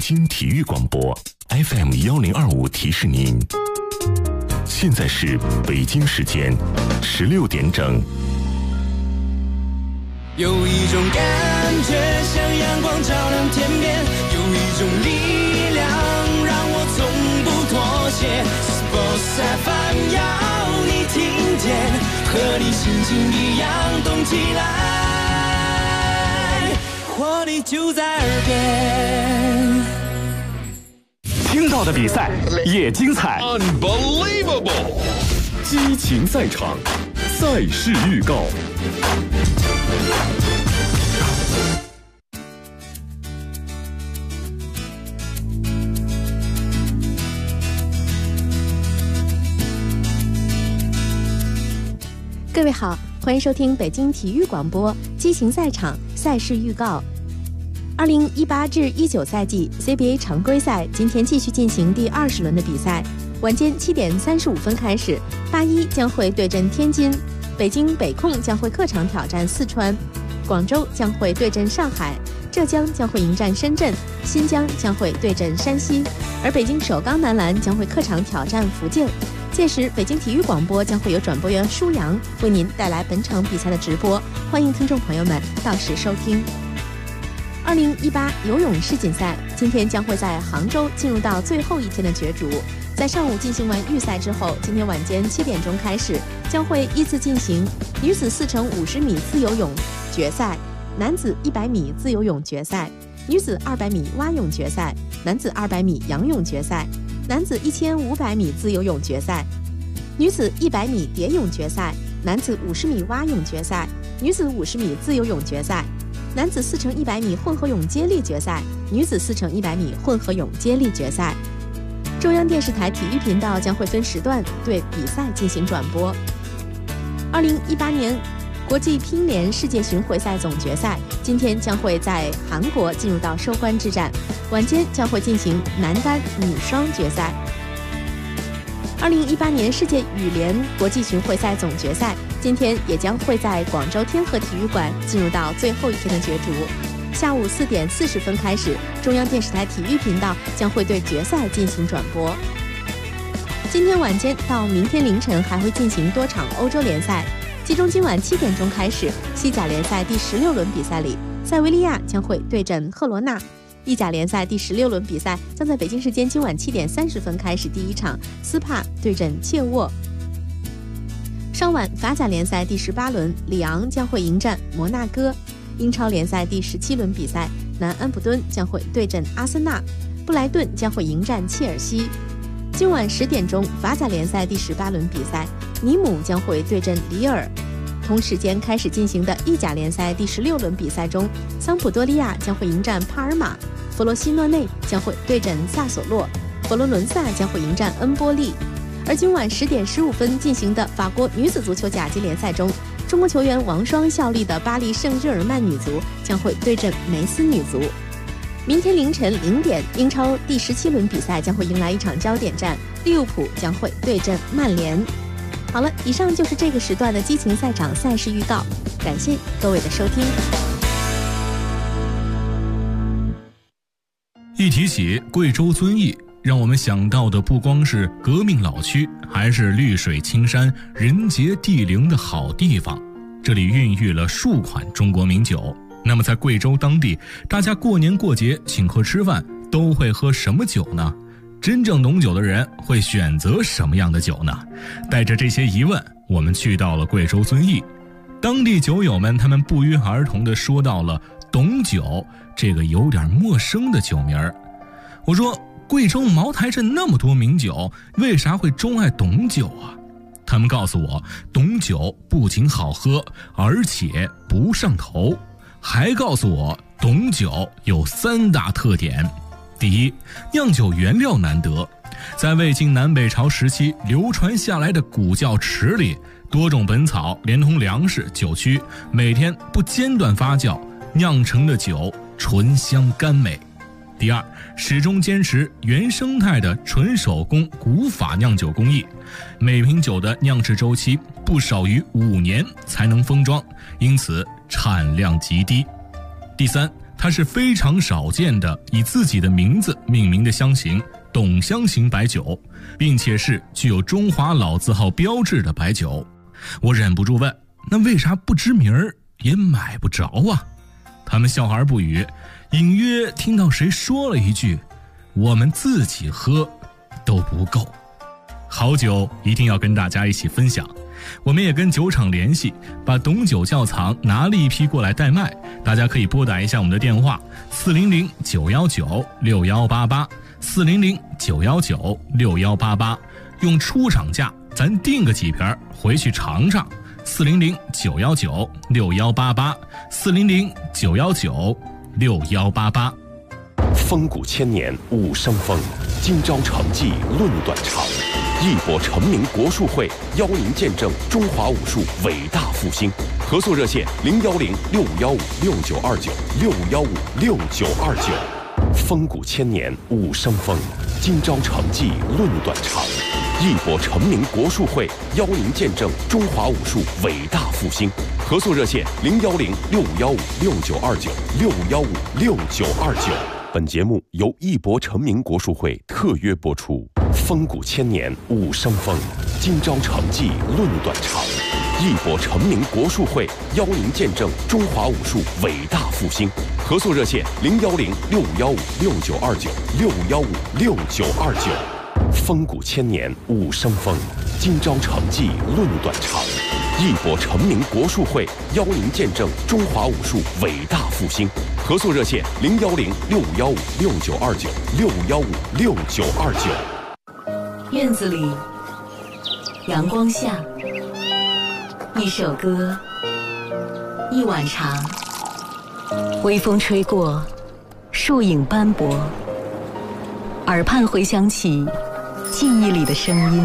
京体育广播 FM1025提示您，现在是北京时间16点整。 有一种感觉像阳光照亮天边，有一种力量让我从不妥协。Sports FM 要你听见，和你心情一样动起来，活力就在耳边。 听到的比赛也精彩 Unbelievable 激情赛场，赛事预告。 各位好，欢迎收听北京体育广播激情赛场赛事预告。2018至19赛季 CBA 常规赛今天继续进行第20轮的比赛，晚间7点35分开始，81将会对阵天津，北京北控将会客场挑战四川，广州将会对阵上海，浙江将会迎战深圳，新疆将会对阵山西，而北京首钢男篮将会客场挑战福建。届时，北京体育广播将会有转播员舒阳为您带来本场比赛的直播，欢迎听众朋友们到时收听。2018游泳世锦赛今天将会在杭州进入到最后一天的角逐，在上午进行完预赛之后，今天晚间7点钟开始，将会依次进行女子4×50米自由泳决赛、男子100米自由泳决赛、女子200米蛙泳决赛、男子200米仰泳决赛、男子1500米自由泳决赛、女子100米蝶泳决赛、男子50米蛙泳决赛、女子50米自由泳决赛、男子4×100米混合泳接力决赛、女子4×100米混合泳接力决赛。中央电视台体育频道将会分时段对比赛进行转播。2018年国际乒联世界巡回赛总决赛今天将会在韩国进入到收官之战，晚间将会进行男单、女双决赛。2018年世界羽联国际巡回赛总决赛今天也将会在广州天河体育馆进入到最后一天的角逐。下午4点40分开始，中央电视台体育频道将会对决赛进行转播。今天晚间到明天凌晨还会进行多场欧洲联赛，其中今晚7点钟开始，西甲联赛第16轮比赛里，塞维利亚将会对阵赫罗纳。意甲联赛第16轮比赛将在北京时间今晚7点30分开始，第一场斯帕对阵切沃。稍晚法甲联赛第18轮，里昂将会迎战摩纳哥。英超联赛第17轮比赛，南安普敦将会对阵阿森纳，布莱顿将会迎战切尔西。今晚10点钟，法甲联赛第18轮比赛，尼姆将会对阵里尔。同时间开始进行的意甲联赛第16轮比赛中，桑普多利亚将会迎战帕尔马，弗罗西诺内将会对阵萨索洛，佛罗伦萨将会迎战恩波利。而今晚10点15分进行的法国女子足球甲级联赛中，中国球员王霜效力的巴黎圣日耳曼女足将会对阵梅斯女足。明天凌晨0点，英超第17轮比赛将会迎来一场焦点战，利物浦将会对阵曼联。好了，以上就是这个时段的激情赛场赛事预告，感谢各位的收听。 一提起贵州遵义，让我们想到的不光是革命老区，还是绿水青山、人杰地灵的好地方。这里孕育了数款中国名酒。那么在贵州当地，大家过年过节请客吃饭都会喝什么酒呢？真正懂酒的人会选择什么样的酒呢？带着这些疑问，我们去到了贵州遵义。当地酒友们他们不约而同地说到了董酒这个有点陌生的酒名儿。我说，贵州茅台镇那么多名酒，为啥会钟爱董酒啊？他们告诉我，董酒不仅好喝，而且不上头，还告诉我董酒有3大特点。第一，酿酒原料难得，在魏晋南北朝时期流传下来的古窖池里，多种本草连同粮食、酒曲，每天不间断发酵，酿成的酒醇香甘美。第二，始终坚持原生态的纯手工古法酿酒工艺，每瓶酒的酿制周期不少于5年才能封装，因此产量极低。第三， 它是非常少见的以自己的名字命名的香型董香型白酒，并且是具有中华老字号标志的白酒。我忍不住问，那为啥不知名儿也买不着啊？他们笑而不语，隐约听到谁说了一句，我们自己喝都不够。好酒一定要跟大家一起分享，我们也跟酒厂联系，把董酒窖藏拿了一批过来代卖，大家可以拨打一下我们的电话400-919-6188 400-919-6188，用出厂价咱订个几瓶回去尝尝。400-919-6188 400-919-6188。 风骨千年武生风，今朝成绩论短长。义博成名国术会邀您见证中华武术伟大复兴。合作热线010-6515-6929 615-6929。风骨千年武生风，今朝成绩论短长。义博成名国术会邀您见证中华武术伟大复兴。合作热线010-6515-6929 615-6929。本节目由义博成名国术会特约播出。风骨千年武生风，今朝成绩论短长。义博成名国术会邀您见证中华武术伟大复兴。合作热线010-6515-6929 615-6929。风骨千年武生风，今朝成绩论短长。义博成名国术会邀您见证中华武术伟大复兴。合作热线010-6515-6929 615-6929。 院子里，阳光下，一首歌，一碗茶，微风吹过，树影斑驳，耳畔回响起记忆里的声音。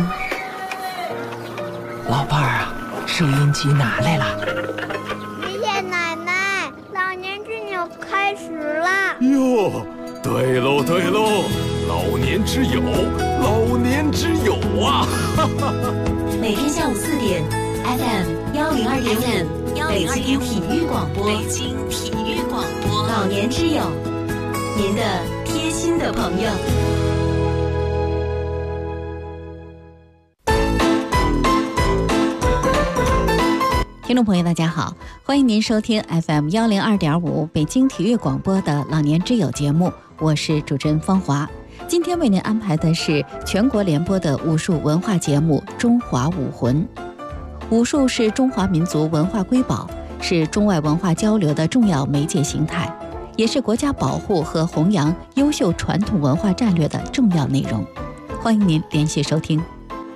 老伴儿啊，收音机拿来了。 爷爷奶奶，老年之友开始啦！ 哟，对喽对喽，老年之友，老年之友啊！ 每天下午4点 ，FM 102.5，北京体育广播，北京体育广播，老年之友，您的贴心的朋友。 听众朋友大家好，欢迎您收听 FM 102.5北京体育广播的老年之友节目，我是主持人方华。今天为您安排的是全国联播的武术文化节目《中华武魂》。武术是中华民族文化瑰宝，是中外文化交流的重要媒介形态，也是国家保护和弘扬优秀传统文化战略的重要内容。欢迎您连续收听。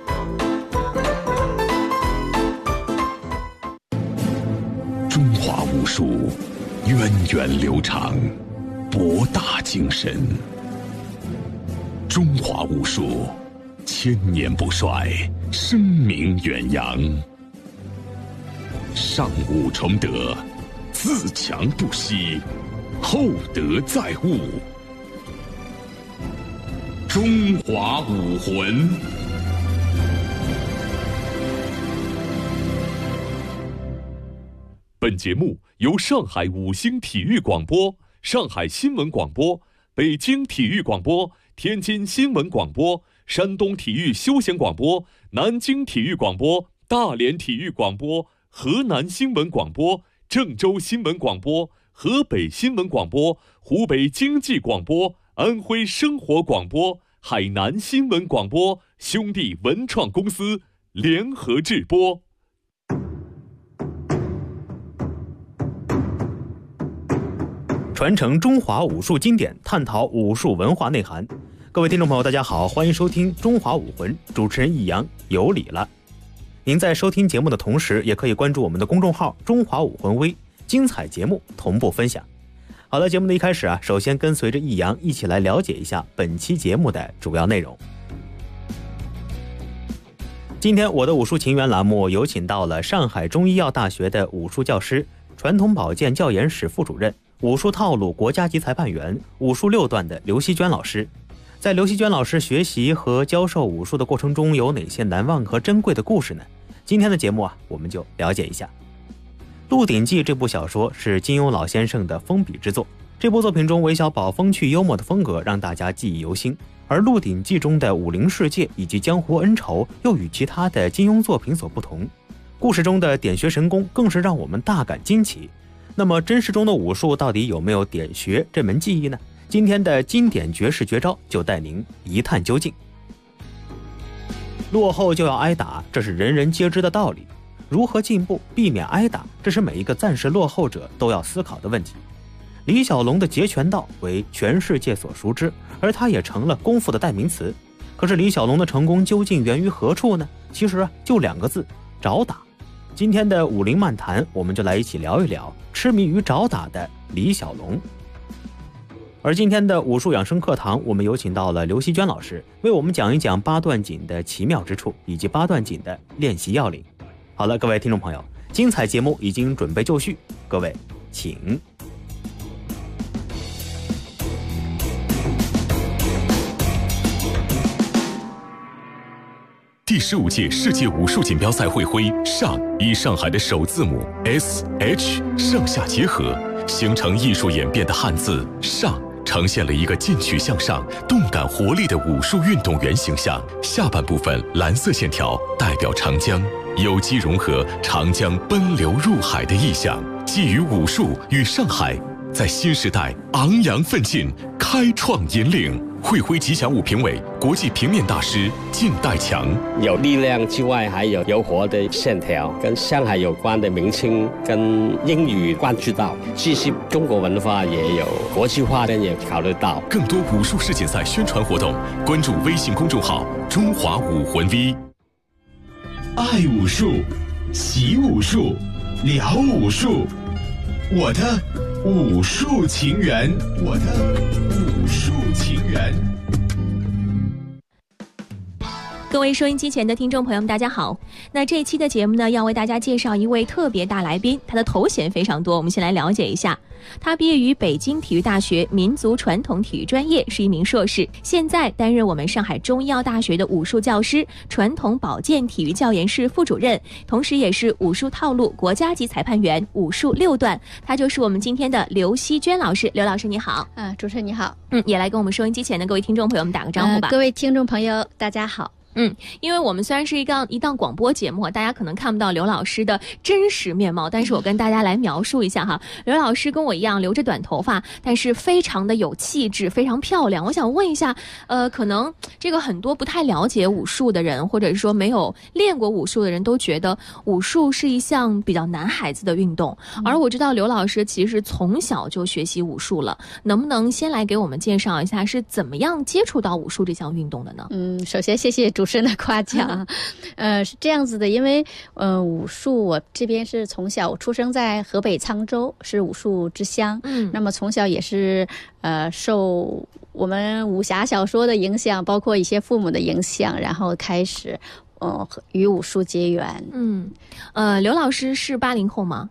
中华武术源远流长，博大精深。中华武术千年不衰，声名远扬。上武崇德，自强不息，厚德载物。中华武魂。 本节目由上海五星体育广播、上海新闻广播、北京体育广播、天津新闻广播、山东体育休闲广播、南京体育广播、大连体育广播、河南新闻广播、郑州新闻广播、河北新闻广播、湖北经济广播、安徽生活广播、海南新闻广播兄弟文创公司联合制播。 传承中华武术经典，探讨武术文化内涵。各位听众朋友大家好，欢迎收听中华武魂，主持人易阳，有礼了。您在收听节目的同时，也可以关注我们的公众号中华武魂微，精彩节目同步分享。好的，节目的一开始首先跟随着易阳一起来了解一下本期节目的主要内容。今天我的武术情缘栏目有请到了上海中医药大学的武术教师、传统保健教研室副主任、武术套路国家级裁判员、武术6段的刘希娟老师。在刘希娟老师学习和教授武术的过程中，有哪些难忘和珍贵的故事呢？今天的节目我们就了解一下。《鹿鼎记》这部小说是金庸老先生的封笔之作， 这部作品中，韦小宝风趣幽默的风格让大家记忆犹新，而《鹿鼎记》中的武林世界以及江湖恩仇又与其他的金庸作品所不同。故事中的点穴神功更是让我们大感惊奇。那么真实中的武术到底有没有点穴这门技艺呢？今天的经典绝世绝招就带您一探究竟。落后就要挨打，这是人人皆知的道理。如何进步，避免挨打，这是每一个暂时落后者都要思考的问题。李小龙的截拳道为全世界所熟知，而他也成了功夫的代名词。可是李小龙的成功究竟源于何处呢？其实就2个字：找打。今天的武林漫谈，我们就来一起聊一聊痴迷于找打的李小龙。而今天的武术养生课堂，我们有请到了刘希娟老师，为我们讲一讲八段锦的奇妙之处，以及八段锦的练习要领。好了，各位听众朋友，精彩节目已经准备就绪，各位请。 第15届世界武术锦标赛会徽上以上海的首字母 SH 上下结合，形成艺术演变的汉字上，呈现了一个进取向上、动感活力的武术运动员形象。下半部分蓝色线条代表长江，有机融合长江奔流入海的意象，寄予武术与上海在新时代昂扬奋进，开创引领。会徽吉祥物评委、国际平面大师靳代强。 有力量之外，还有柔和的线条，跟上海有关的明星跟英语关注到，既是中国文化，也有国际化的也考虑到。 更多武术世锦赛宣传活动，关注微信公众号“中华武魂 V”。 爱武术，习武术，聊武术，我的武术情缘，我的武术情缘。 各位收音机前的听众朋友们，大家好。那这一期的节目呢，要为大家介绍一位特别大来宾，他的头衔非常多，我们先来了解一下。他毕业于北京体育大学民族传统体育专业，是一名硕士，现在担任我们上海中医药大学的武术教师、传统保健体育教研室副主任，同时也是武术套路国家级裁判员、武术6段。他就是我们今天的刘希娟老师。刘老师你好。 主持人你好。 也来跟我们收音机前的各位听众朋友们打个招呼吧。 各位听众朋友大家好。 因为我们虽然是一档广播节目，大家可能看不到刘老师的真实面貌，但是我跟大家来描述一下哈。刘老师跟我一样留着短头发，但是非常的有气质，非常漂亮。我想问一下，可能这个很多不太了解武术的人，或者是说没有练过武术的人都觉得武术是一项比较男孩子的运动，而我知道刘老师其实从小就学习武术了，能不能先来给我们介绍一下是怎么样接触到武术这项运动的呢？ 首先谢谢主持人的夸奖。是这样子的，因为武术我这边是从小，我出生在河北沧州，是武术之乡。那么从小也是受我们武侠小说的影响，包括一些父母的影响，然后开始与武术结缘。 刘老师是80后吗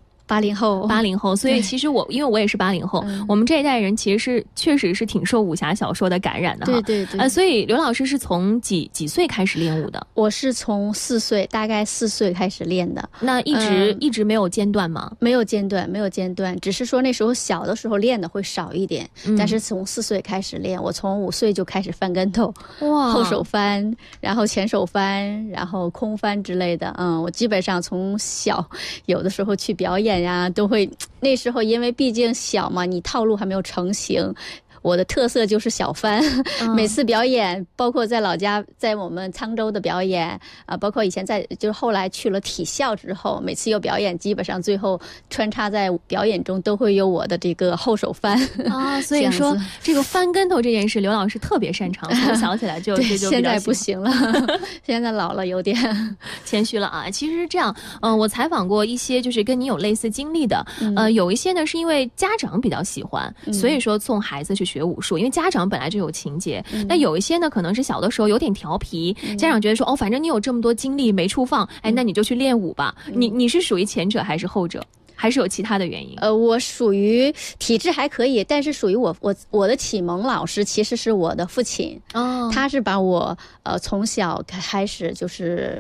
？80后，所以其实因为我也是80后，我们这一代人其实确实是挺受武侠小说的感染的哈。 对。 所以刘老师是从几岁开始练武的？ 我是从大概4岁开始练的。 那一直没有间断吗？ 没有间断，只是说那时候小的时候练的会少一点，但是从4岁开始练，我从5岁就开始翻跟头，后手翻，然后前手翻，然后空翻之类的。我基本上从小有的时候去表演都会，那时候因为毕竟小嘛，你套路还没有成型，我的特色就是小翻。每次表演，包括在老家，在我们沧州的表演包括以前就是后来去了体校之后，每次有表演，基本上最后穿插在表演中都会有我的这个后手翻所以说这个翻跟头这件事，刘老师特别擅长，从小起来就比较现在不行了现在老了有点谦虚了啊。其实是这样，我采访过一些就是跟你有类似经历的，有一些呢是因为家长比较喜欢，所以说送孩子去学武术，因为家长本来就有情节。那有一些呢可能是小的时候有点调皮，家长觉得说反正你有这么多精力没处放，那你就去练武吧。你是属于前者还是后者？还是有其他的原因？ 我属于体质还可以，但是属于我的启蒙老师其实是我的父亲。他是把我从小开始就是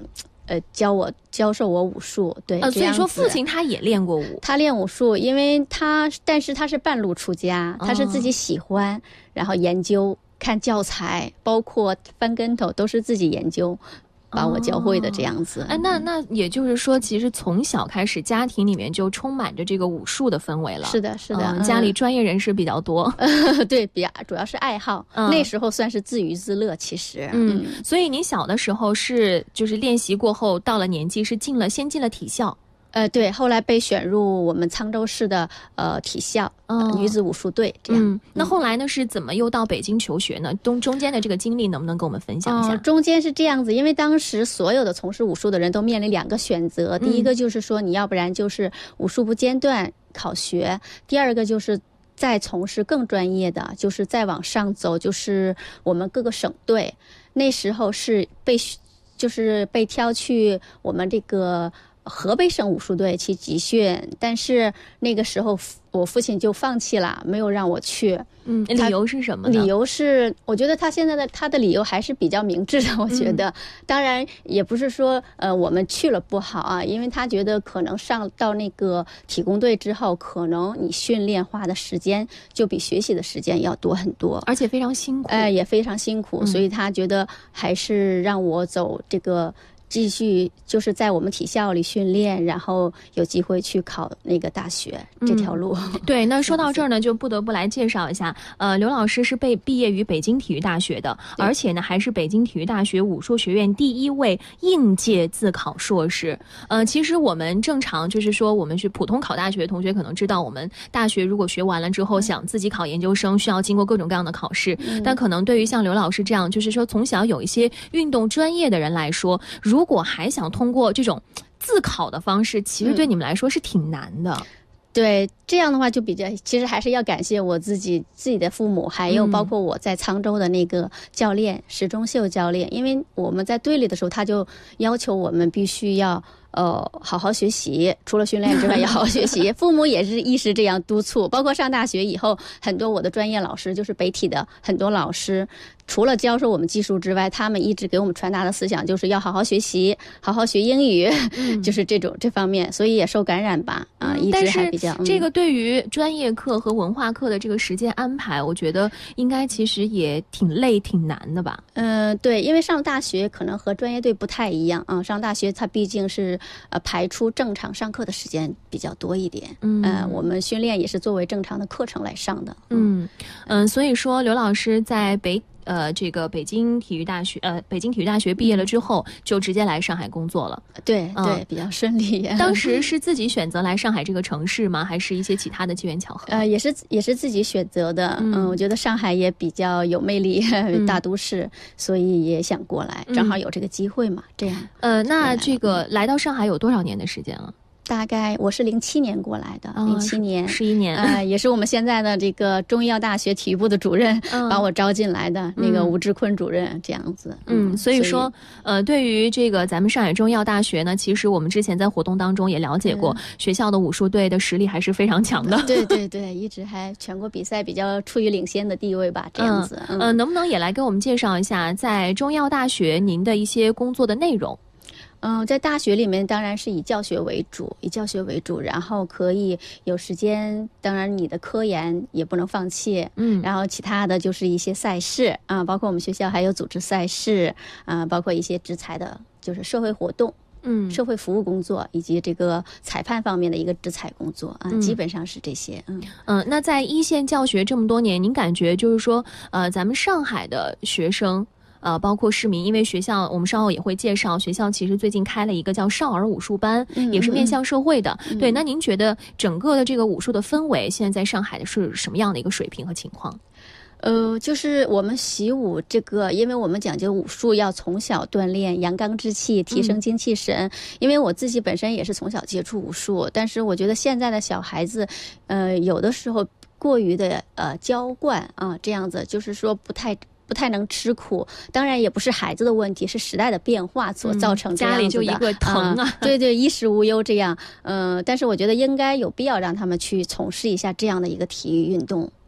教授我武术。对， 所以说父亲他也练过武， 他练武术，因为但是他是半路出家，他是自己喜欢，然后研究看教材，包括翻跟头都是自己研究。把我教会的这样子。 那也就是说，其实从小开始家庭里面就充满着这个武术的氛围了。 是的，是的， 家里专业人士比较多。 对，主要是爱好，那时候算是自娱自乐。其实， 所以你小的时候就是练习过后，到了年纪是先进了体校。 对，后来被选入我们沧州市的体校女子武术队，这样。 那后来呢是怎么又到北京求学呢？中间的这个经历能不能跟我们分享一下？ 中间是这样子，因为当时所有的从事武术的人都面临2个选择，第一个就是说你要不然就是武术不间断考学，第二个就是再从事更专业的，就是再往上走，就是我们各个省队。那时候是被挑去我们这个河北省武术队去集训，但是那个时候我父亲就放弃了，没有让我去。 理由是什么呢？ 理由是，我觉得他现在他的理由还是比较明智的。我觉得，当然也不是说我们去了不好啊，因为他觉得可能上到那个体工队之后，可能你训练花的时间就比学习的时间要多很多， 而且非常辛苦。 也非常辛苦，所以他觉得还是让我走这个。继续就是在我们体校里训练，然后有机会去考那个大学这条路。 对，那说到这儿呢，就不得不来介绍一下，刘老师是毕业于北京体育大学的，而且呢还是北京体育大学武术学院第1位应届自考硕士。其实我们正常就是说，我们是普通考大学的同学可能知道，我们大学如果学完了之后想自己考研究生，需要经过各种各样的考试。但可能对于像刘老师这样，就是说从小有一些运动专业的人来说，如果还想通过这种自考的方式，其实对你们来说是挺难的。 对，这样的话就其实还是要感谢我自己的父母，还有包括我在沧州的那个教练石忠秀教练，因为我们在队里的时候，他就要求我们必须要好好学习，除了训练之外要好好学习。父母也是一直这样督促，包括上大学以后，很多我的专业老师，就是北体的很多老师，除了教授我们技术之外，他们一直给我们传达的思想就是要好好学习，好好学英语，就是这方面，所以也受感染吧。一直还比较。 这个对于专业课和文化课的这个时间安排，我觉得应该其实也挺累挺难的吧。 对，因为上大学可能和专业队不太一样啊，上大学它毕竟是排出正常上课的时间比较多一点。我们训练也是作为正常的课程来上的。 所以说刘老师在这个北京体育大学毕业了之后，就直接来上海工作了。 对，比较顺利。 当时是自己选择来上海这个城市吗？还是一些其他的机缘巧合？ 也是自己选择的。我觉得上海也比较有魅力，大都市，所以也想过来，正好有这个机会嘛。这样。 那这个来到上海有多少年的时间了？ 大概我是07年过来的，07年 11年， 也是我们现在的这个中医药大学体育部的主任把我招进来的，那个吴志坤主任这样子。 所以说，对于这个咱们上海中医药大学呢，其实我们之前在活动当中也了解过，学校的武术队的实力还是非常强的。 对，一直还全国比赛比较处于领先的地位吧，这样子。 能不能也来给我们介绍一下在中医药大学您的一些工作的内容？ 在大学里面当然是以教学为主，然后可以有时间，当然你的科研也不能放弃，然后其他的就是一些赛事啊，包括我们学校还有组织赛事啊，包括一些职采的，就是社会活动，社会服务工作以及这个裁判方面的一个职采工作啊，基本上是这些。 那在一线教学这么多年，您感觉就是说，咱们上海的学生。包括市民，因为学校我们稍后也会介绍，学校其实最近开了一个叫少儿武术班，也是面向社会的。对，那您觉得整个的这个武术的氛围，现在在上海的是什么样的一个水平和情况？ 就是我们习武这个，因为我们讲究武术要从小锻炼阳刚之气，提升精气神。因为我自己本身也是从小接触武术，但是我觉得现在的小孩子，有的时候过于的娇惯啊，这样子就是说不太能吃苦，当然也不是孩子的问题，是时代的变化所造成这样子的。 家里就一个疼啊， 对，衣食无忧这样。但是我觉得应该有必要让他们去从事一下这样的一个体育运动。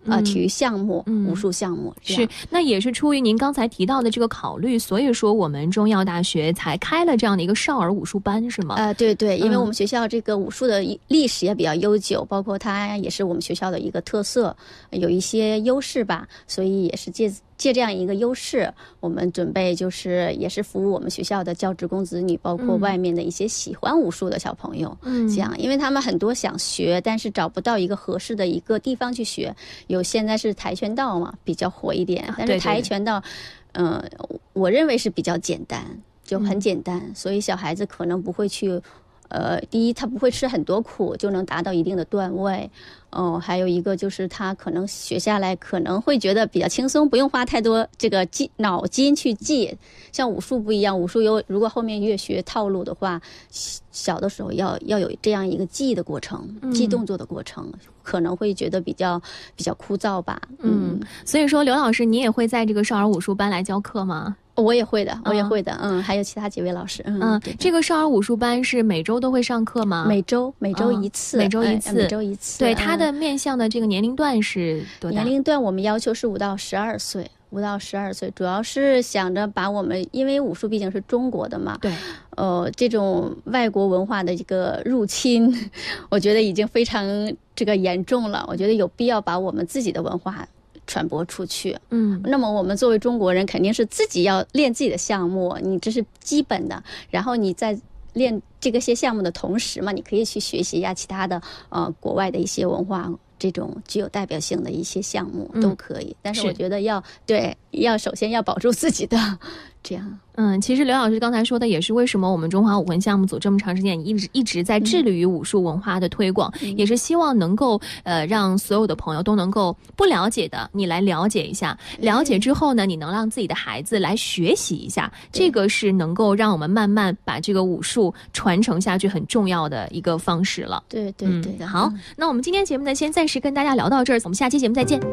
体育项目、武术项目。 是，那也是出于您刚才提到的这个考虑，所以说我们中医药大学才开了这样的一个少儿武术班，是吗？ 对对，因为我们学校这个武术的历史也比较悠久，包括它也是我们学校的一个特色，有一些优势吧，所以也是借这样一个优势，我们准备就是也是服务我们学校的教职工子女，包括外面的一些喜欢武术的小朋友。这样，因为他们很多想学，但是找不到一个合适的一个地方去学。有现在是跆拳道嘛，比较火一点，但是跆拳道，我认为是比较简单，就很简单，所以小孩子可能不会去。第一，他不会吃很多苦，就能达到一定的段位。还有一个就是他可能学下来可能会觉得比较轻松，不用花太多这个脑筋去记。像武术不一样，武术如果后面越学套路的话，小的时候要有这样一个记的过程，记动作的过程，可能会觉得比较枯燥吧。 所以说刘老师，你也会在这个少儿武术班来教课吗？ 我也会的，还有其他几位老师。 这个少儿武术班是每周都会上课吗？ 每周一次， 每周一次。对，它的面向的这个年龄段是多大？ 年龄段我们要求是5到12岁。5到12岁，主要是想着把我们，因为武术毕竟是中国的嘛， 对， 这种外国文化的这个入侵，我觉得已经非常这个严重了。我觉得有必要把我们自己的文化传播出去。那么我们作为中国人，肯定是自己要练自己的项目，你这是基本的。然后你在练这个些项目的同时嘛，你可以去学习一下其他的国外的一些文化。这种具有代表性的一些项目都可以，但是我觉得要首先要保住自己的这样。 其实刘老师刚才说的也是为什么我们中华武魂项目组这么长时间一直在致力于武术文化的推广，也是希望能够让所有的朋友都能够不了解的你来了解一下，了解之后呢，你能让自己的孩子来学习一下，这个是能够让我们慢慢把这个武术传承下去很重要的一个方式了。 对， 好，那我们今天节目呢，先暂时跟大家聊到这儿，我们下期节目再见。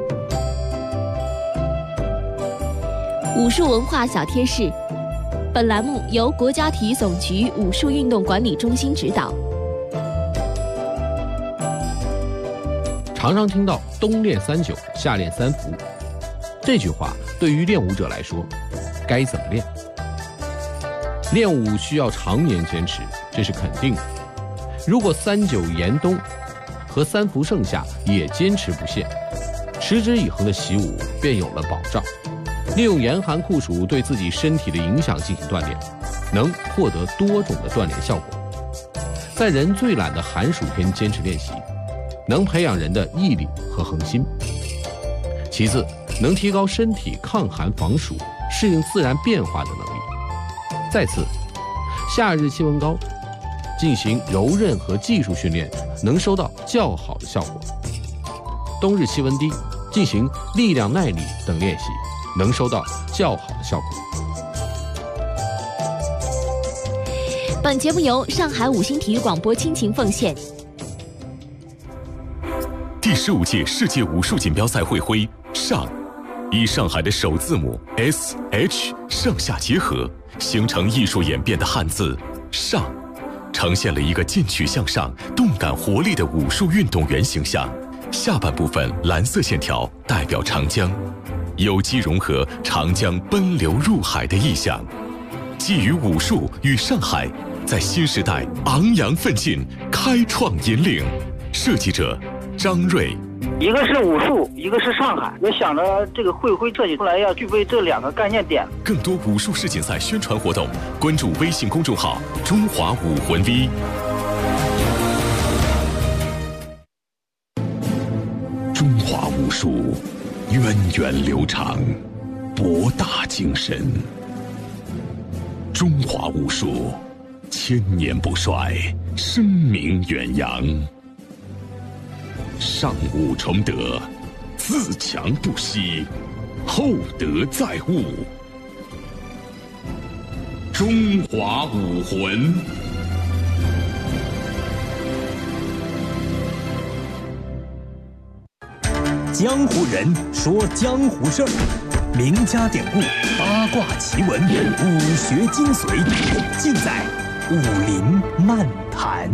武术文化小贴士，本栏目由国家体育总局武术运动管理中心指导。 常常听到冬练3九，夏练3伏，这句话对于练武者来说，该怎么练？练武需要常年坚持，这是肯定的。如果3九严冬和3伏盛夏也坚持不懈，持之以恒的习武便有了保障。利用严寒酷暑对自己身体的影响进行锻炼，能获得多种的锻炼效果。在人最懒的寒暑天坚持练习，能培养人的毅力和恒心。其次，能提高身体抗寒防暑、适应自然变化的能力。再次，夏日气温高，进行柔韧和技术训练能收到较好的效果；冬日气温低，进行力量耐力等练习能收到较好的效果。 本节目由上海五星体育广播倾情奉献。 第15届世界武术锦标赛会徽上，以上海的首字母 SH 上下结合，形成艺术演变的汉字上，呈现了一个进取向上、动感活力的武术运动员形象。下半部分蓝色线条代表长江，有机融合长江奔流入海的意象，寄予武术与上海在新时代昂扬奋进，开创引领。设计者张瑞。 一个是武术，一个是上海，我想着这个会徽设计出来要具备这2个概念点。 更多武术世锦赛宣传活动，关注微信公众号中华武魂 V。 中华武术源远流长，博大精深。中华武术千年不衰，声名远扬。上武崇德，自强不息，厚德载物。中华武魂。 江湖人说江湖事儿，名家典故、八卦奇闻、武学精髓，尽在武林漫谈。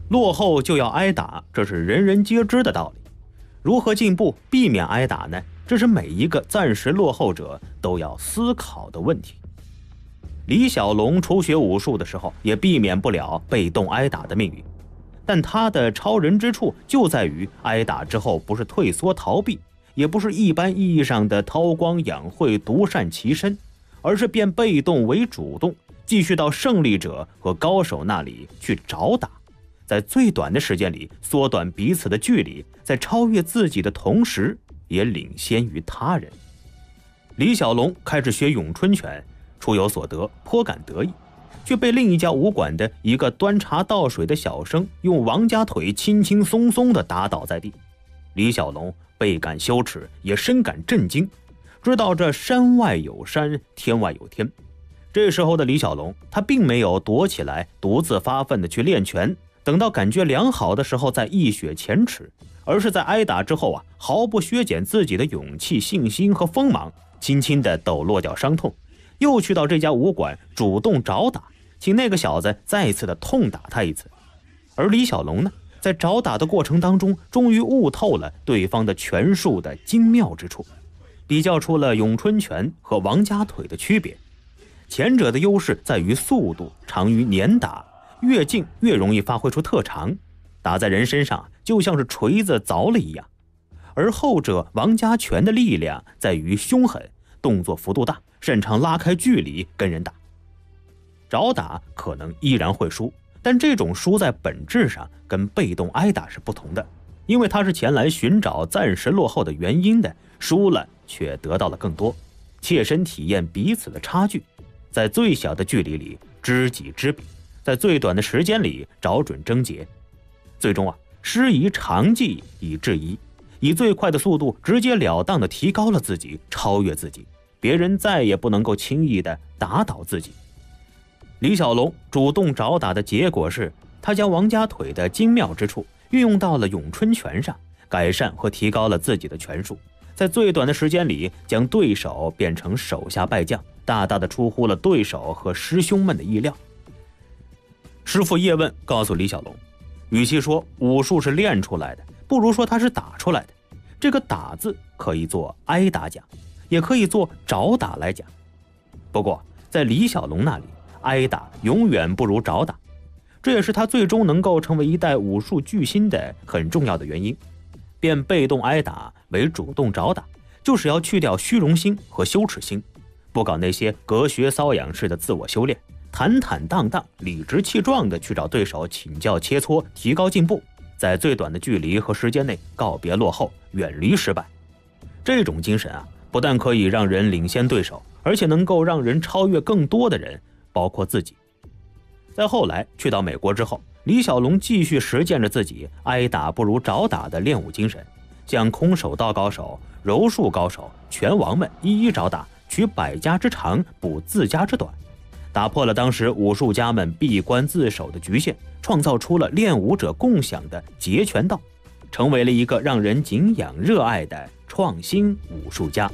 落后就要挨打，这是人人皆知的道理。如何进步，避免挨打呢？这是每一个暂时落后者都要思考的问题。李小龙初学武术的时候，也避免不了被动挨打的命运。但他的超人之处就在于，挨打之后不是退缩逃避，也不是一般意义上的韬光养晦、独善其身，而是变被动为主动，继续到胜利者和高手那里去找打，在最短的时间里缩短彼此的距离，在超越自己的同时也领先于他人。李小龙开始学咏春拳，初有所得，颇感得意，却被另一家武馆的一个端茶倒水的小生用王家腿轻轻松松地打倒在地。李小龙倍感羞耻，也深感震惊，知道这山外有山，天外有天。这时候的李小龙，他并没有躲起来独自发奋地去练拳，等到感觉良好的时候再一雪前耻，而是在挨打之后毫不削减自己的勇气、信心和锋芒，轻轻地抖落掉伤痛，又去到这家武馆主动找打，请那个小子再次的痛打他一次。而李小龙呢，在找打的过程当中，终于悟透了对方的拳术的精妙之处，比较出了咏春拳和王家腿的区别。前者的优势在于速度，长于连打，越近越容易发挥出特长，打在人身上就像是锤子凿了一样。而后者王家拳的力量在于凶狠，动作幅度大，擅长拉开距离跟人打。找打可能依然会输，但这种输在本质上跟被动挨打是不同的，因为他是前来寻找暂时落后的原因的，输了却得到了更多，切身体验彼此的差距，在最小的距离里知己知彼，在最短的时间里找准症结，最终师夷长技以制夷，以最快的速度直截了当地提高了自己，超越自己，别人再也不能够轻易地打倒自己。李小龙主动找打的结果是，他将王家腿的精妙之处运用到了咏春拳上，改善和提高了自己的拳术，在最短的时间里将对手变成手下败将，大大的出乎了对手和师兄们的意料。师父叶问告诉李小龙，与其说武术是练出来的，不如说它是打出来的。这个打字可以做挨打讲，也可以做找打来讲。不过在李小龙那里，挨打永远不如找打，这也是他最终能够成为一代武术巨星的很重要的原因。变被动挨打为主动找打，就是要去掉虚荣心和羞耻心，不搞那些隔靴搔痒式的自我修炼，坦坦荡荡、理直气壮地去找对手请教切磋，提高进步，在最短的距离和时间内告别落后，远离失败。这种精神不但可以让人领先对手，而且能够让人超越更多的人，包括自己。在后来去到美国之后，李小龙继续实践着自己挨打不如找打的练武精神，向空手道高手、柔术高手、拳王们一一找打，取百家之长，补自家之短，打破了当时武术家们闭关自守的局限，创造出了练武者共享的截拳道，成为了一个让人敬仰热爱的创新武术家。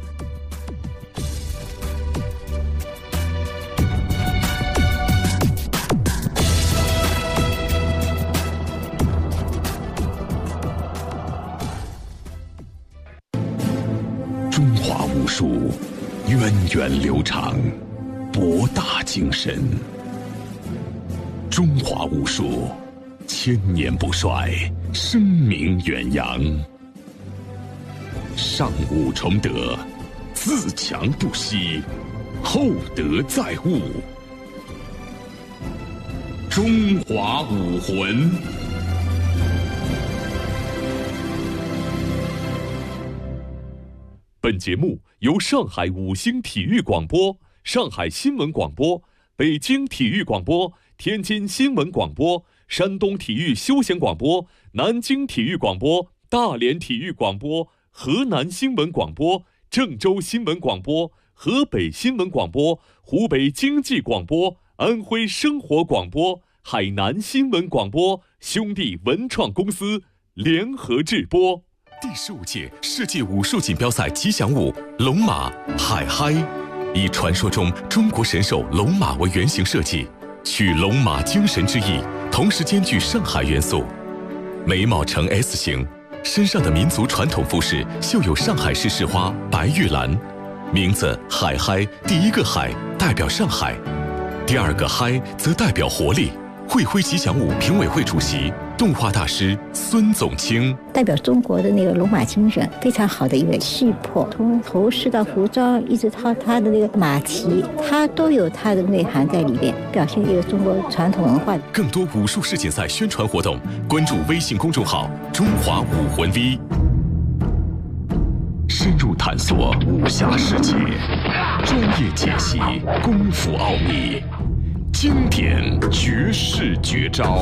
中华武术源远流长，博大精深。中华武术千年不衰，声名远扬。上武崇德，自强不息，厚德载物。中华武魂。 本节目由上海五星体育广播、上海新闻广播、北京体育广播、天津新闻广播、山东体育休闲广播、南京体育广播、大连体育广播、河南新闻广播、郑州新闻广播、河北新闻广播、湖北经济广播、安徽生活广播、海南新闻广播兄弟文创公司联合制播。 第15届世界武术锦标赛吉祥物龙马海嗨，以传说中中国神兽龙马为原型设计，取龙马精神之意， 同时兼具上海元素。眉毛呈 S 型，身上的民族传统服饰绣有上海市市花白玉兰，名字海嗨，第一个海代表上海，第二个嗨则代表活力。会徽吉祥物评委会主席、动画大师孙总清， 代表中国的那个龙马精神，非常好的一个气魄，从头饰到服装，一直到它的那个马蹄，它都有它的内涵在里面，表现一个中国传统文化。 更多武术世锦赛宣传活动，关注微信公众号“中华武魂 V”， 深入探索武侠世界，专业解析功夫奥秘。经典绝世绝招，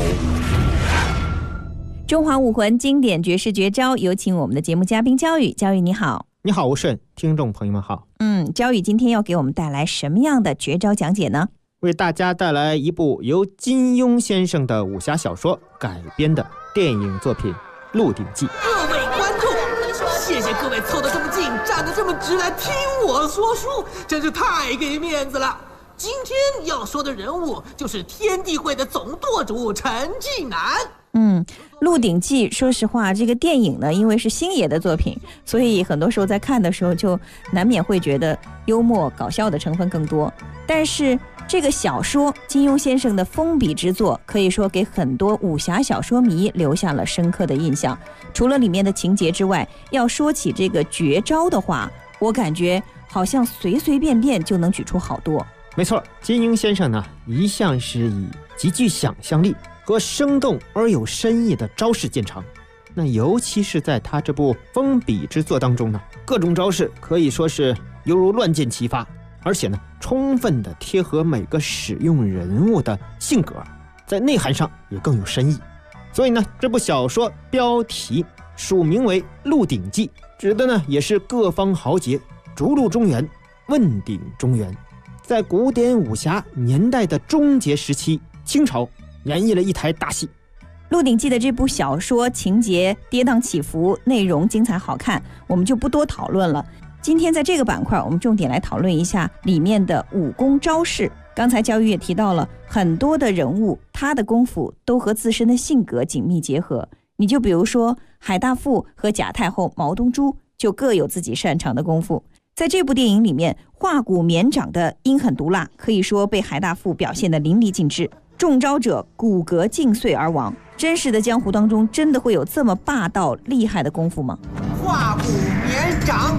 中华武魂经典绝世绝招，有请我们的节目嘉宾焦宇。焦宇你好。 你好吴顺，听众朋友们好。 焦宇今天要给我们带来什么样的绝招讲解呢？ 为大家带来一部由金庸先生的武侠小说改编的电影作品《鹿鼎记》。 各位观众，谢谢各位凑得这么近，站得这么直来听我说书，真是太给面子了。今天要说的人物就是天地会的总舵主陈近南。 鹿鼎记说实话，这个电影呢，因为是星爷的作品，所以很多时候在看的时候就难免会觉得幽默搞笑的成分更多。但是这个小说金庸先生的封笔之作，可以说给很多武侠小说迷留下了深刻的印象。除了里面的情节之外，要说起这个绝招的话，我感觉好像随随便便就能举出好多。 没错，金庸先生呢，一向是以极具想象力和生动而有深意的招式见长。那尤其是在他这部封笔之作当中呢，各种招式可以说是犹如乱箭齐发，而且呢，充分的贴合每个使用人物的性格，在内涵上也更有深意。所以呢，这部小说标题署名为《鹿鼎记》，指的呢也是各方豪杰逐鹿中原，问鼎中原。在古典武侠年代的终结时期，清朝演绎了一台大戏。 鹿鼎记的这部小说情节跌宕起伏，内容精彩好看，我们就不多讨论了。今天在这个板块，我们重点来讨论一下里面的武功招式。刚才教育也提到了很多的人物，他的功夫都和自身的性格紧密结合。你就比如说海大富和贾太后毛东珠，就各有自己擅长的功夫。在这部电影里面，化骨绵掌的阴狠毒辣可以说被海大富表现得淋漓尽致，中招者骨骼尽碎而亡。真实的江湖当中，真的会有这么霸道厉害的功夫吗？ 化骨绵掌，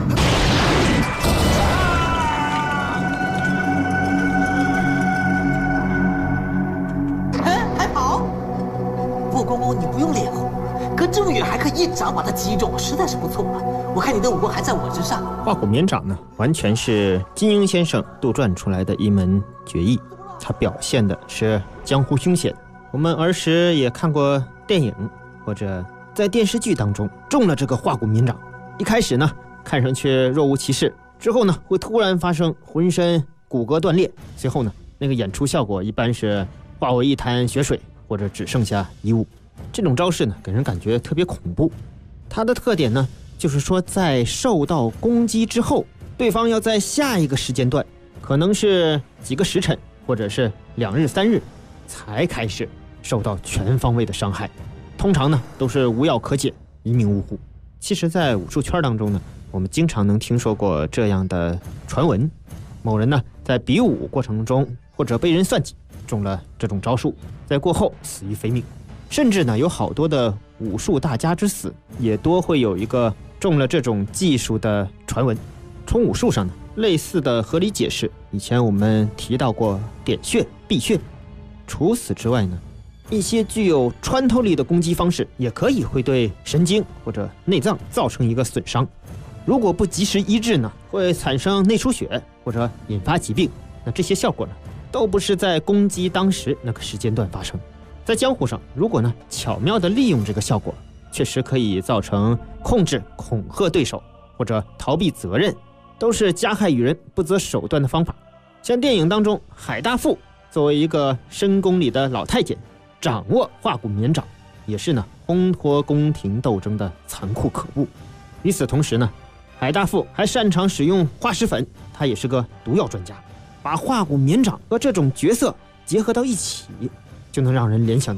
还跑？不公公，你不用脸红，隔这么远还可以一掌把他击中，实在是不错了。我看你的武功还在我之上。 化骨绵掌呢，完全是金庸先生杜撰出来的一门绝艺，它表现的是江湖凶险。我们儿时也看过电影或者在电视剧当中中了这个化骨绵掌，一开始呢看上去若无其事，之后呢会突然发生浑身骨骼断裂，随后呢那个演出效果一般是化为一滩血水，或者只剩下衣物。这种招式呢给人感觉特别恐怖。它的特点呢就是说，在受到攻击之后，对方要在下一个时间段，可能是几个时辰或者是2日3日，才开始受到全方位的伤害。通常呢都是无药可解，一命呜呼。其实在武术圈当中呢，我们经常能听说过这样的传闻，某人呢在比武过程中或者被人算计中了这种招数，在过后死于非命。甚至呢有好多的武术大家之死也多会有一个中了这种技术的传闻。从武术上呢，类似的合理解释，以前我们提到过点穴、闭穴。除此之外呢，一些具有穿透力的攻击方式也可以会对神经或者内脏造成一个损伤。如果不及时医治呢，会产生内出血或者引发疾病。那这些效果呢，都不是在攻击当时那个时间段发生。在江湖上，如果呢巧妙地利用这个效果，确实可以造成控制、恐吓对手或者逃避责任，都是加害于人不择手段的方法。像电影当中，海大富作为一个深宫里的老太监，掌握化骨绵掌，也是呢烘托宫廷斗争的残酷可恶。与此同时呢，海大富还擅长使用化石粉，他也是个毒药专家，把化骨绵掌和这种角色结合到一起，就能让人联想到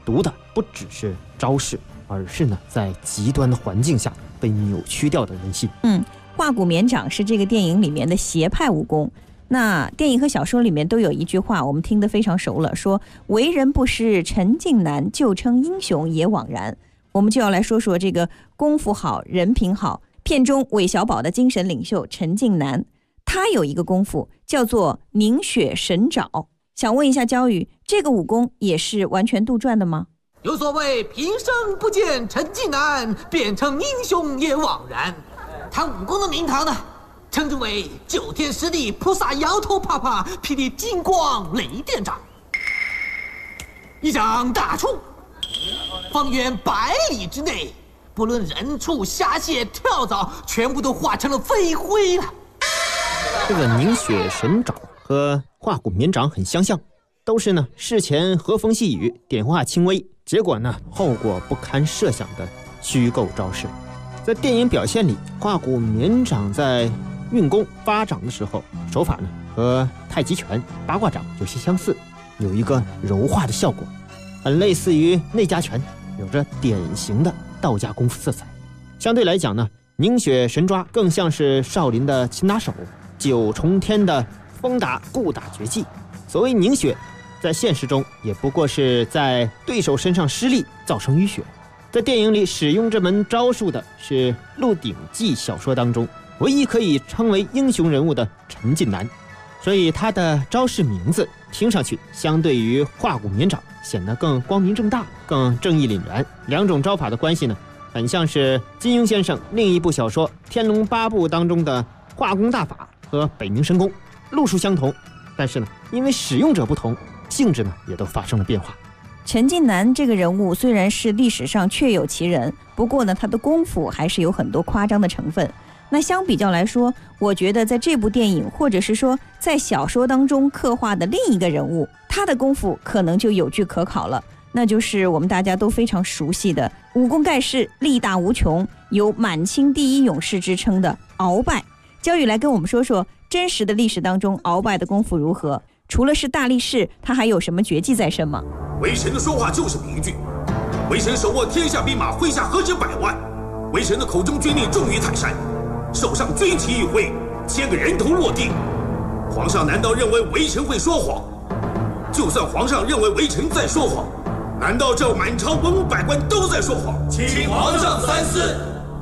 毒的不只是招式，而是呢在极端的环境下被扭曲掉的人性。 化骨绵掌是这个电影里面的邪派武功。那电影和小说里面都有一句话，我们听得非常熟了，说为人不识陈近南，就称英雄也枉然。我们就要来说说这个功夫好人品好，片中韦小宝的精神领袖陈近南，他有一个功夫叫做凝血神爪。想问一下焦宇，这个武功也是完全杜撰的吗？ 有所谓平生不见陈近南，便称英雄也枉然。他武功的名堂呢，称之为九天十地菩萨摇头啪啪，霹雳金光雷电掌。一掌打出，方圆100里之内，不论人畜虾蟹跳蚤，全部都化成了飞灰了。 这个凝血神爪和化骨绵掌很相像，都是呢事前和风细雨，点化轻微，结果呢后果不堪设想的虚构招式。在电影表现里，化骨绵掌在运功发掌的时候，手法呢和太极拳、八卦掌有些相似，有一个柔化的效果，很类似于内家拳，有着典型的道家功夫色彩。相对来讲呢，凝血神抓更像是少林的擒拿手，九重天的风打固打绝技。所谓凝血，在现实中也不过是在对手身上施力造成淤血。在电影里使用这门招数的是《鹿鼎记》小说当中唯一可以称为英雄人物的陈近南，所以他的招式名字听上去相对于化骨绵掌显得更光明正大，更正义凛然。两种招法的关系呢，很像是金庸先生另一部小说《天龙八部》当中的化功大法和北冥神功，路数相同，但是呢，因为使用者不同，性质呢也都发生了变化。 陈近南这个人物虽然是历史上确有其人，不过呢，他的功夫还是有很多夸张的成分。那相比较来说，我觉得在这部电影或者是说在小说当中刻画的另一个人物，他的功夫可能就有据可考了，那就是我们大家都非常熟悉的武功盖世、力大无穷，有满清第一勇士之称的鳌拜。焦宇来跟我们说说真实的历史当中鳌拜的功夫如何，除了是大力士，他还有什么绝技在身吗？ 为神的说话就是名句，为神手握天下兵马，麾下何止100万，为神的口中军令重于泰山，手上军旗一挥，1000个人头落地。皇上难道认为为臣会说谎？就算皇上认为为臣在说谎，难道这满朝文武百官都在说谎？请皇上三思。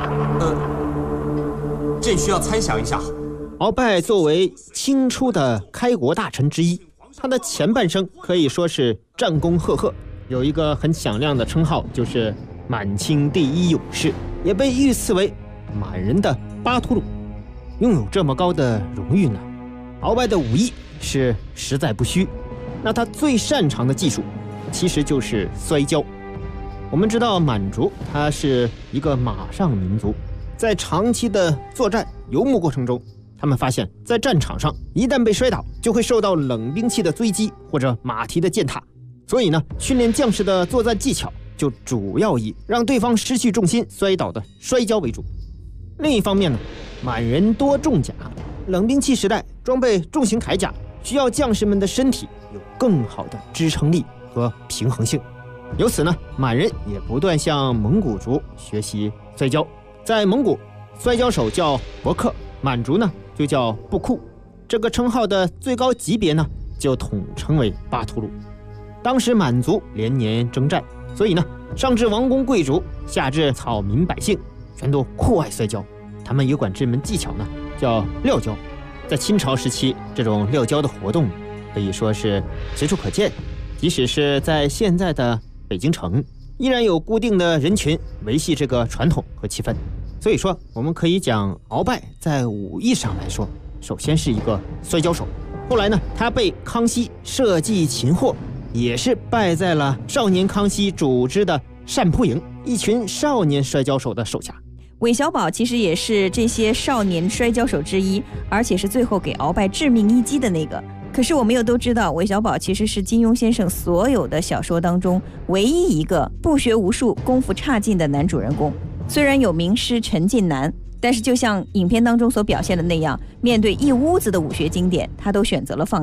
朕需要参详一下。鳌拜作为清初的开国大臣之一，他的前半生可以说是战功赫赫，有一个很响亮的称号，就是满清第一勇士，也被御赐为满人的巴图鲁。拥有这么高的荣誉呢，鳌拜的武艺是实在不虚。那他最擅长的技术其实就是摔跤。我们知道满族他是一个马上民族，在长期的作战游牧过程中，他们发现在战场上一旦被摔倒，就会受到冷兵器的追击或者马蹄的践踏，所以呢，训练将士的作战技巧就主要以让对方失去重心摔倒的摔跤为主。另一方面呢，满人多重甲，冷兵器时代装备重型铠甲，需要将士们的身体有更好的支撑力和平衡性。由此呢，满人也不断向蒙古族学习摔跤。在蒙古，摔跤手叫伯克，满族呢就叫布库。这个称号的最高级别呢，就统称为巴图鲁。当时满族连年征战，所以呢，上至王公贵族，下至草民百姓，全都酷爱摔跤。他们也管这门技巧呢叫撂跤。在清朝时期，这种撂跤的活动可以说是随处可见，即使是在现在的北京城，依然有固定的人群维系这个传统和气氛。所以说，我们可以讲鳌拜在武艺上来说，首先是一个摔跤手。后来呢，他被康熙设计擒获，也是败在了少年康熙组织的善扑营一群少年摔跤手的手下。 韦小宝其实也是这些少年摔跤手之一，而且是最后给鳌拜致命一击的那个。可是我们又都知道，韦小宝其实是金庸先生所有的小说当中唯一一个不学无术、功夫差劲的男主人公。虽然有名师陈近南，但是就像影片当中所表现的那样，面对一屋子的武学经典，他都选择了放弃。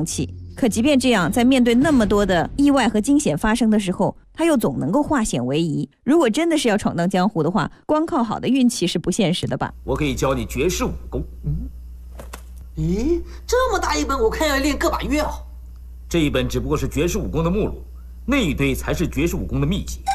可即便这样，在面对那么多的意外和惊险发生的时候，他又总能够化险为夷。如果真的是要闯荡江湖的话，光靠好的运气是不现实的吧？ 我可以教你绝世武功。 咦，这么大一本，我看要练个把月哦。 这一本只不过是绝世武功的目录，那一堆才是绝世武功的秘籍。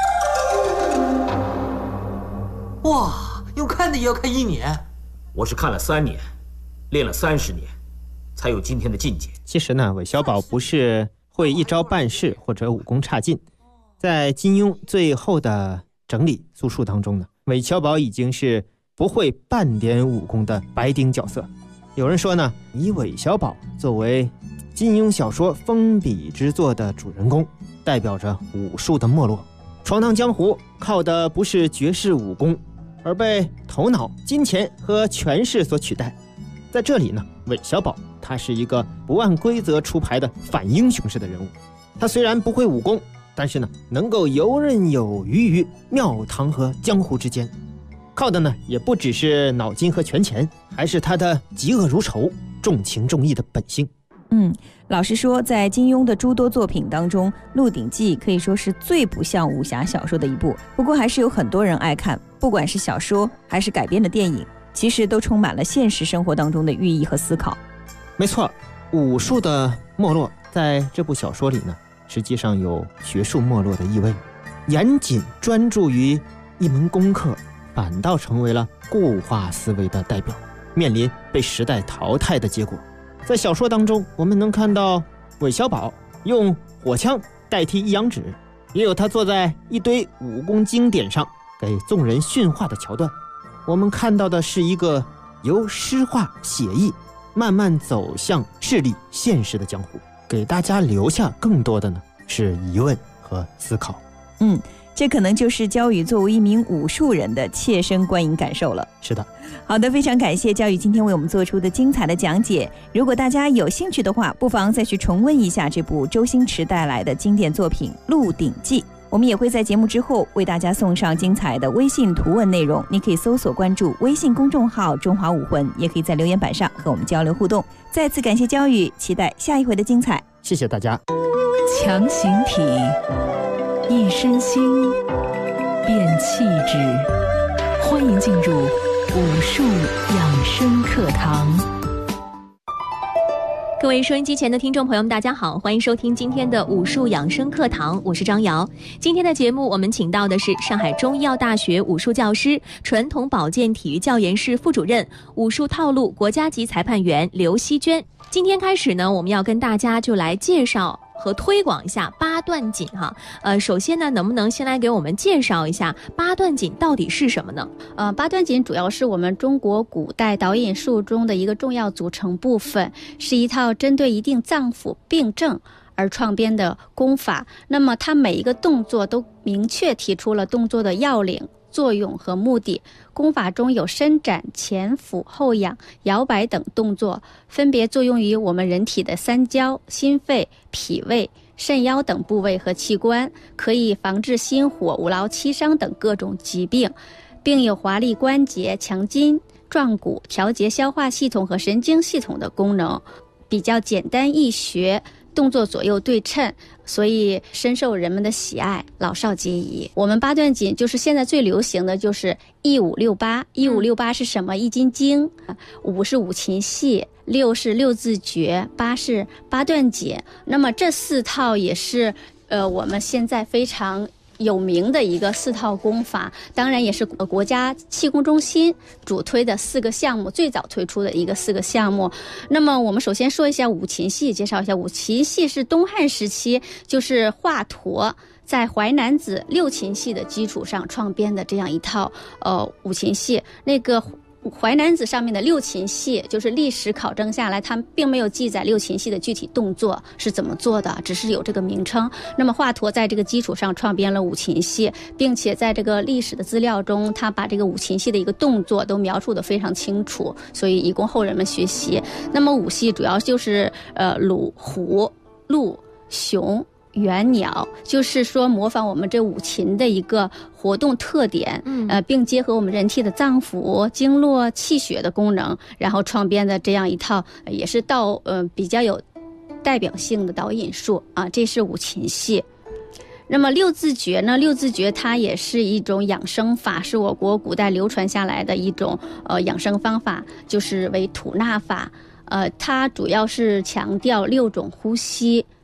哇，用看的也要看1年。 我是看了3年，练了30年，才有今天的境界。 其实呢，韦小宝不是会一招半式或者武功差劲，在金庸最后的整理综述当中呢，韦小宝已经是不会半点武功的白丁角色。有人说呢，以韦小宝作为金庸小说封笔之作的主人公，代表着武术的没落。闯荡江湖靠的不是绝世武功，而被头脑、金钱和权势所取代。在这里呢，韦小宝他是一个不按规则出牌的反英雄式的人物。他虽然不会武功，但是呢，能够游刃有余于庙堂和江湖之间。靠的呢，也不只是脑筋和权钱，还是他的嫉恶如仇、重情重义的本性。 老实说，在金庸的诸多作品当中，《鹿鼎记》可以说是最不像武侠小说的一部。不过还是有很多人爱看，不管是小说还是改编的电影，其实都充满了现实生活当中的寓意和思考。 没错，武术的没落在这部小说里呢，实际上有学术没落的意味。严谨专注于一门功课，反倒成为了固化思维的代表，面临被时代淘汰的结果。在小说当中，我们能看到韦小宝用火枪代替一阳指，也有他坐在一堆武功经典上给众人训话的桥段。我们看到的是一个由诗画写意慢慢走向势力现实的江湖，给大家留下更多的呢是疑问和思考。 这可能就是焦宇作为一名武术人的切身观影感受了。 是的， 好的，非常感谢焦宇今天为我们做出的精彩的讲解。如果大家有兴趣的话，不妨再去重温一下这部周星驰带来的经典作品《鹿鼎记》。我们也会在节目之后为大家送上精彩的微信图文内容，你可以搜索关注微信公众号中华武魂，也可以在留言板上和我们交流互动。再次感谢焦宇，期待下一回的精彩。 谢谢大家。 强形体，一身心，变气质。欢迎进入武术养生课堂。 各位收音机前的听众朋友们，大家好，欢迎收听今天的武术养生课堂，我是张瑶。今天的节目我们请到的是上海中医药大学武术教师、传统保健体育教研室副主任、武术套路国家级裁判员刘希娟。今天开始呢，我们要跟大家就来介绍和推广一下八段锦哈。首先呢，能不能先来给我们介绍一下八段锦到底是什么呢？ 八段锦主要是我们中国古代导引术中的一个重要组成部分，是一套针对一定脏腑病症而创编的功法。那么它每一个动作都明确提出了动作的要领、作用和目的。功法中有伸展、前俯、后仰、摇摆等动作，分别作用于我们人体的三焦、心肺、脾胃、肾腰等部位和器官，可以防治心火、五劳七伤等各种疾病，并有华丽关节、强筋、壮骨、调节消化系统和神经系统的功能。比较简单易学，动作左右对称，所以深受人们的喜爱，老少皆宜。我们八段锦就是现在最流行的就是1568，1568是什么？易筋经，5是五禽戏，6是六字诀，8是八段锦。那么这4套也是我们现在非常有名的一个4套功法，当然也是国家气功中心主推的4个项目，最早推出的一个4个项目。那么我们首先说一下五禽戏，介绍一下五禽戏是东汉时期就是华佗在淮南子六禽戏的基础上创编的这样一套五禽戏。那个淮南子上面的六禽戏，就是历史考证下来，它并没有记载六禽戏的具体动作是怎么做的，只是有这个名称。那么华佗在这个基础上创编了五禽戏，并且在这个历史的资料中，他把这个五禽戏的一个动作都描述得非常清楚，所以以供后人们学习。那么五戏主要就是鲁、虎、鹿、熊、猿、鸟，就是说模仿我们这五禽的一个活动特点，并结合我们人体的脏腑、经络、气血的功能，然后创编的这样一套，也是比较有代表性的导引术啊，这是五禽戏。那么六字诀呢？六字诀它也是一种养生法，是我国古代流传下来的一种养生方法，就是为吐纳法。它主要是强调6种呼吸，